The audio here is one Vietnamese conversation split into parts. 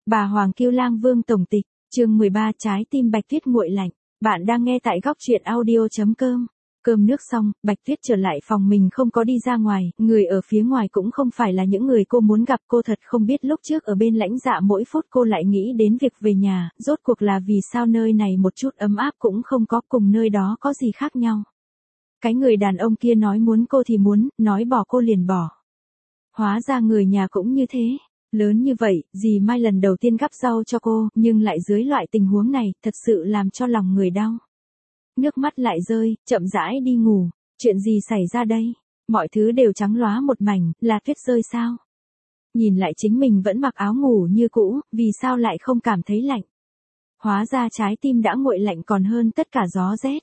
Bà Hoàng Kiêu Lang Vương tổng tịch, chương 13 trái tim Bạch Tuyết nguội lạnh. Bạn đang nghe tại góc truyện audio.com. Cơm nước xong, Bạch Tuyết trở lại phòng mình không có đi ra ngoài, người ở phía ngoài cũng không phải là những người cô muốn gặp. Cô thật không biết lúc trước ở bên Lãnh Dạ mỗi phút cô lại nghĩ đến việc về nhà, rốt cuộc là vì sao nơi này một chút ấm áp cũng không có, cùng nơi đó có gì khác nhau. Cái người đàn ông kia nói muốn cô thì muốn, nói bỏ cô liền bỏ. Hóa ra người nhà cũng như thế. Lớn như vậy, dì Mai lần đầu tiên gắp rau cho cô, nhưng lại dưới loại tình huống này, thật sự làm cho lòng người đau. Nước mắt lại rơi, chậm rãi đi ngủ. Chuyện gì xảy ra đây? Mọi thứ đều trắng lóa một mảnh, là tuyết rơi sao? Nhìn lại chính mình vẫn mặc áo ngủ như cũ, vì sao lại không cảm thấy lạnh? Hóa ra trái tim đã nguội lạnh còn hơn tất cả gió rét.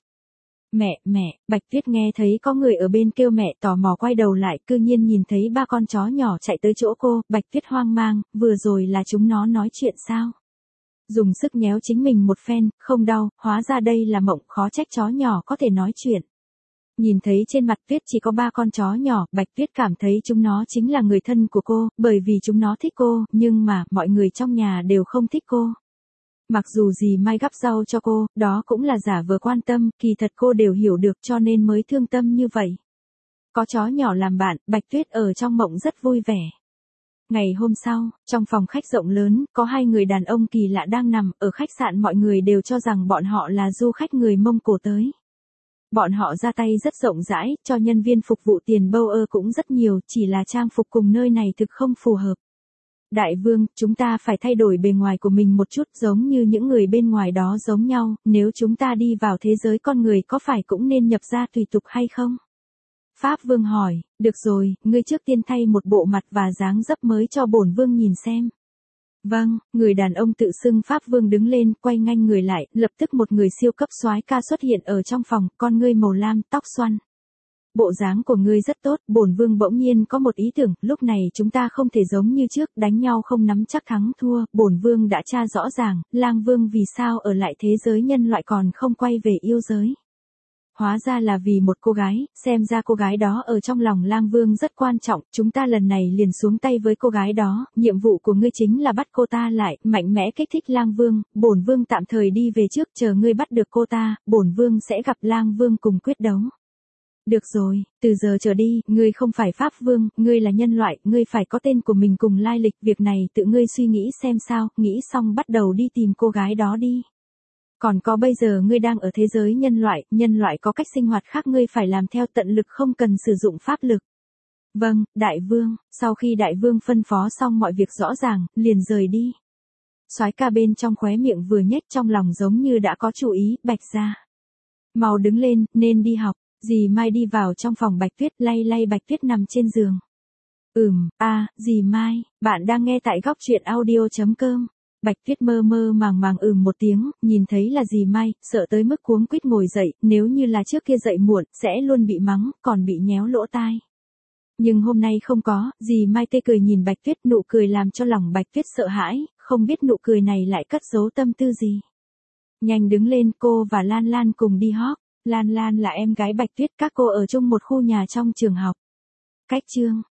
Mẹ, Bạch Tuyết nghe thấy có người ở bên kêu mẹ, tò mò quay đầu lại, cư nhiên nhìn thấy ba con chó nhỏ chạy tới chỗ cô. Bạch Tuyết hoang mang, vừa rồi là chúng nó nói chuyện sao? Dùng sức nhéo chính mình một phen, không đau, hóa ra đây là mộng, khó trách chó nhỏ có thể nói chuyện. Nhìn thấy trên mặt Tuyết chỉ có ba con chó nhỏ, Bạch Tuyết cảm thấy chúng nó chính là người thân của cô, bởi vì chúng nó thích cô, nhưng mà, mọi người trong nhà đều không thích cô. Mặc dù dì Mai gắp rau cho cô, đó cũng là giả vờ quan tâm, kỳ thật cô đều hiểu được cho nên mới thương tâm như vậy. Có chó nhỏ làm bạn, Bạch Tuyết ở trong mộng rất vui vẻ. Ngày hôm sau, trong phòng khách rộng lớn, có hai người đàn ông kỳ lạ đang nằm, ở khách sạn mọi người đều cho rằng bọn họ là du khách người Mông Cổ tới. Bọn họ ra tay rất rộng rãi, cho nhân viên phục vụ tiền bâu cũng rất nhiều, chỉ là trang phục cùng nơi này thực không phù hợp. Đại vương, chúng ta phải thay đổi bề ngoài của mình một chút giống như những người bên ngoài đó giống nhau, nếu chúng ta đi vào thế giới con người có phải cũng nên nhập gia tùy tục hay không? Pháp vương hỏi, được rồi, ngươi trước tiên thay một bộ mặt và dáng dấp mới cho bổn vương nhìn xem. Vâng, người đàn ông tự xưng Pháp vương đứng lên, quay nhanh người lại, lập tức một người siêu cấp soái ca xuất hiện ở trong phòng, con ngươi màu lam, tóc xoăn. Bộ dáng của ngươi rất tốt, bổn vương bỗng nhiên có một ý tưởng, lúc này chúng ta không thể giống như trước, đánh nhau không nắm chắc thắng thua, bổn vương đã tra rõ ràng, Lang Vương vì sao ở lại thế giới nhân loại còn không quay về yêu giới. Hóa ra là vì một cô gái, xem ra cô gái đó ở trong lòng Lang Vương rất quan trọng, chúng ta lần này liền xuống tay với cô gái đó, nhiệm vụ của ngươi chính là bắt cô ta lại, mạnh mẽ kích thích Lang Vương, bổn vương tạm thời đi về trước, chờ ngươi bắt được cô ta, bổn vương sẽ gặp Lang Vương cùng quyết đấu. Được rồi, từ giờ trở đi, ngươi không phải Pháp Vương, ngươi là nhân loại, ngươi phải có tên của mình cùng lai lịch, việc này tự ngươi suy nghĩ xem sao, nghĩ xong bắt đầu đi tìm cô gái đó đi. Còn có bây giờ ngươi đang ở thế giới nhân loại có cách sinh hoạt khác ngươi phải làm theo tận lực không cần sử dụng pháp lực. Vâng, đại vương, sau khi đại vương phân phó xong mọi việc rõ ràng, liền rời đi. Soái ca bên trong khóe miệng vừa nhếch trong lòng giống như đã có chủ ý, Bạch gia. Mau đứng lên, nên đi học. Dì Mai đi vào trong phòng Bạch Tuyết, lay Bạch Tuyết nằm trên giường. Dì Mai, bạn đang nghe tại góc truyện audio.com. Bạch Tuyết mơ màng một tiếng, nhìn thấy là dì Mai, sợ tới mức cuống quýt ngồi dậy, nếu như là trước kia dậy muộn, sẽ luôn bị mắng, còn bị nhéo lỗ tai. Nhưng hôm nay không có, dì Mai tê cười nhìn Bạch Tuyết, nụ cười làm cho lòng Bạch Tuyết sợ hãi, không biết nụ cười này lại cất giấu tâm tư gì. Nhanh đứng lên, cô và Lan Lan cùng đi hót. Lan Lan là em gái Bạch Tuyết, các cô ở chung một khu nhà trong trường học. Cách chương.